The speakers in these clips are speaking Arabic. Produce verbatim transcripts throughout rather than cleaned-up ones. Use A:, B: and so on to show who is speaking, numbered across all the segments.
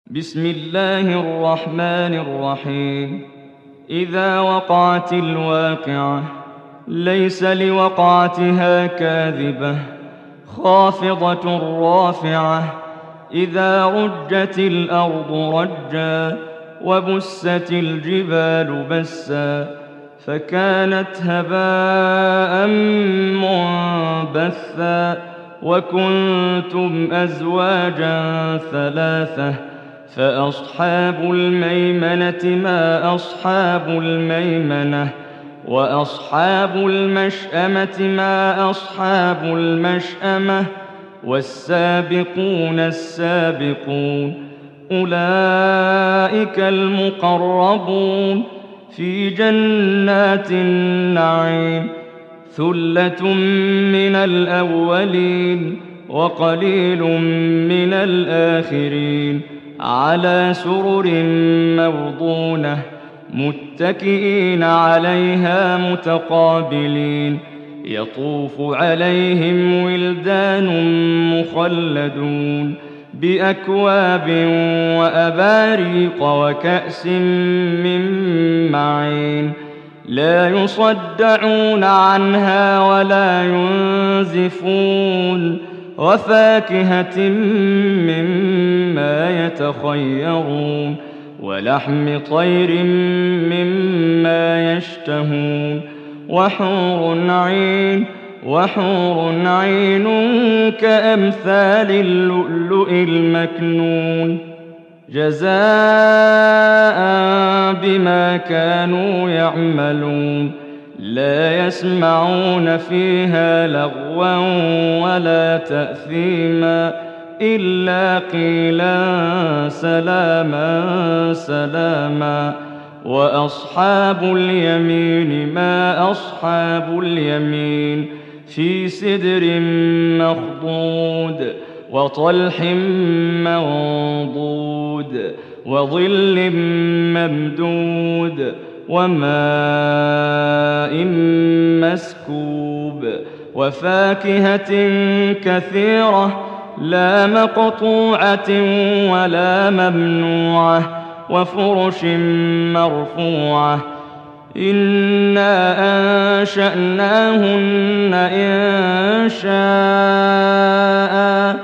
A: بسم الله الرحمن الرحيم. إذا وقعت الواقعة ليس لوقعتها كاذبة خافضة رافعة إذا رجت الأرض رجا وبست الجبال بسا فكانت هباء منبثا وكنتم أزواجا ثلاثة فأصحاب الميمنة ما أصحاب الميمنة وأصحاب المشأمة ما أصحاب المشأمة والسابقون السابقون أولئك المقربون في جنات النعيم ثلة من الأولين وقليل من الآخرين على سرر موضونة متكئين عليها متقابلين يطوف عليهم ولدان مخلدون بأكواب وأباريق وكأس من معين لا يصدعون عنها ولا ينزفون وفاكهة مما يتخيرون ولحم طير مما يشتهون وحور عين وحور عين كأمثال اللؤلؤ المكنون جزاء بما كانوا يعملون لا يسمعون فيها لغوا ولا تأثيما إلا قيلا سلاما سلاما وأصحاب اليمين ما أصحاب اليمين في سدر مخضود وطلح منضود وظل ممدود وماء مسكوب وفاكهة كثيرة لا مقطوعة ولا ممنوعة وفرش مرفوعة إنا أنشأناهن إن شاء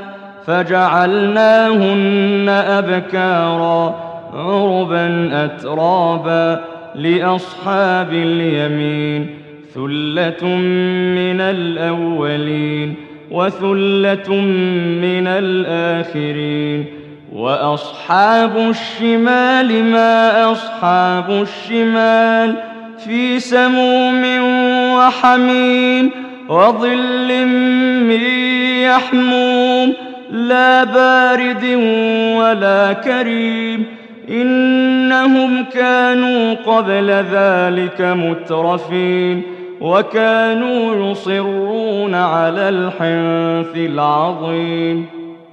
A: فجعلناهن أبكارا عربا أترابا لأصحاب اليمين ثلة من الأولين وثلة من الآخرين وأصحاب الشمال ما أصحاب الشمال في سموم وحميم وظل من يحموم لا بارد ولا كريم إنهم كانوا قبل ذلك مترفين وكانوا يصرون على الحنث العظيم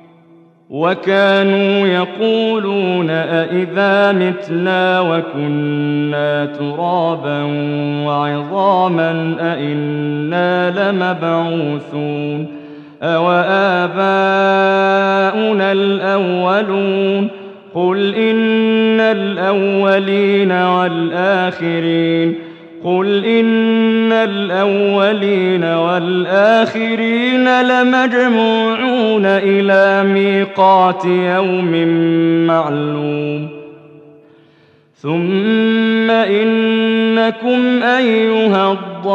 A: وكانوا يقولون أئذا متنا وكنا ترابا وعظاما أئنا لمبعوثون أوآباؤنا الأولون قل إن الأولين والآخرين قل إن الأولين والآخرين لمجموعون إلى ميقات يوم معلوم ثم إنكم أيها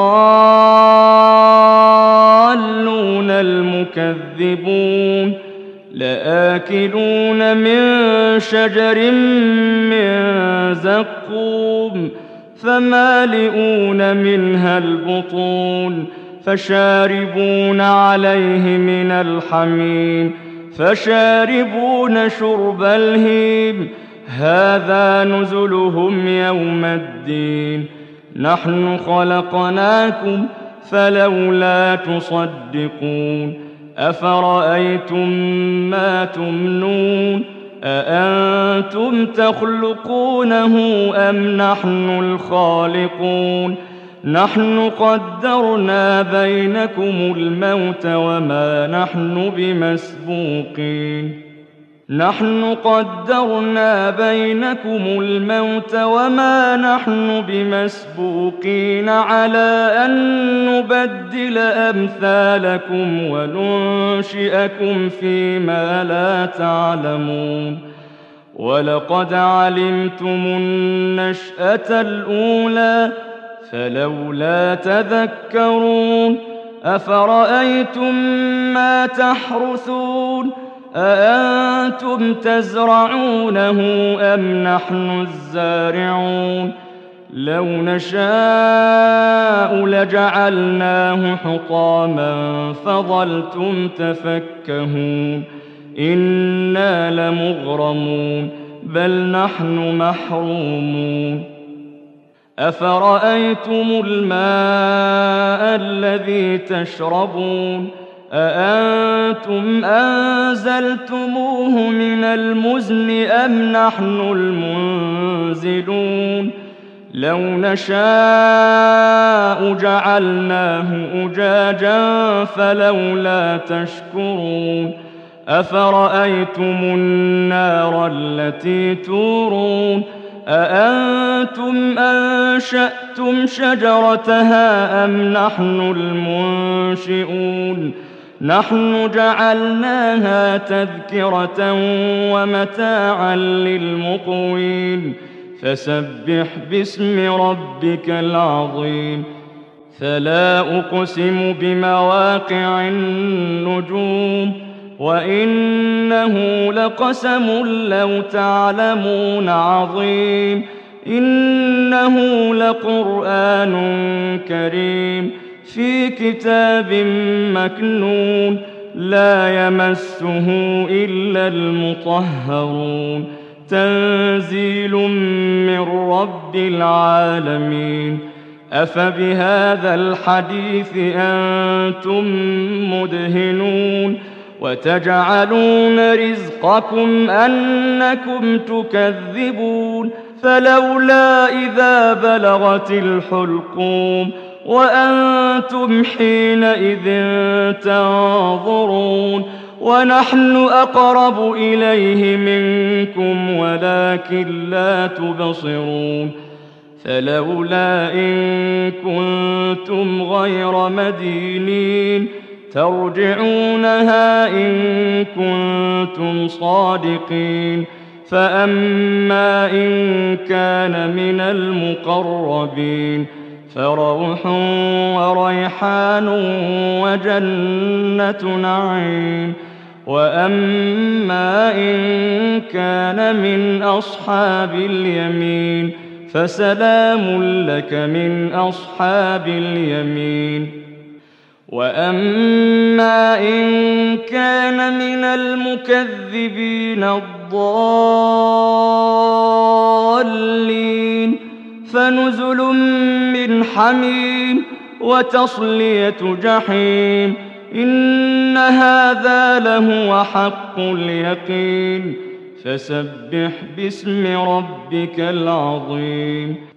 A: الضالون المكذبون لآكلون من شجر من زقوم فمالئون منها البطون فشاربون عليه من الحميم فشاربون شرب الهيم هذا نزلهم يوم الدين نحن خلقناكم فلولا تصدقون أفرأيتم ما تمنون أأنتم تخلقونه أم نحن الخالقون نحن قدرنا بينكم الموت وما نحن بمسبوقين نحن قدرنا بينكم الموت وما نحن بمسبوقين على أن نبدل أمثالكم وننشئكم فيما لا تعلمون ولقد علمتم النشأة الأولى فلولا تذكرون أفرأيتم ما تحرثون أأنتم تزرعونه أم نحن الزارعون لو نشاء لجعلناه حطاما فظلتم تفكهون إنا لمغرمون بل نحن محرومون أفرأيتم الماء الذي تشربون أأنتم أنزلتموه من المزن أم نحن المنزلون لو نشاء جعلناه أجاجا فلولا تشكرون أفرأيتم النار التي تورون أأنتم أنشأتم شجرتها أم نحن المنشئون نحن جعلناها تذكرة ومتاعا للمقوين فسبح باسم ربك العظيم فلا أقسم بمواقع النجوم وإنه لقسم لو تعلمون عظيم إنه لقرآن كريم في كتاب مكنون لا يمسه إلا المطهرون تنزيل من رب العالمين أفبهذا الحديث أنتم مدهنون وتجعلون رزقكم أنكم تكذبون فلولا إذا بلغت الحلقوم وأنتم حينئذ تنظرون ونحن أقرب إليه منكم ولكن لا تبصرون فلولا إن كنتم غير مدينين ترجعونها إن كنتم صادقين فأما إن كان من المقربين فروح وريحان وجنة نعيم وأما إن كان من أصحاب اليمين فسلام لك من أصحاب اليمين وأما إن كان من المكذبين الضالين فنزل من حميم وتصلية جحيم إن هذا لهو حق اليقين فسبح باسم ربك العظيم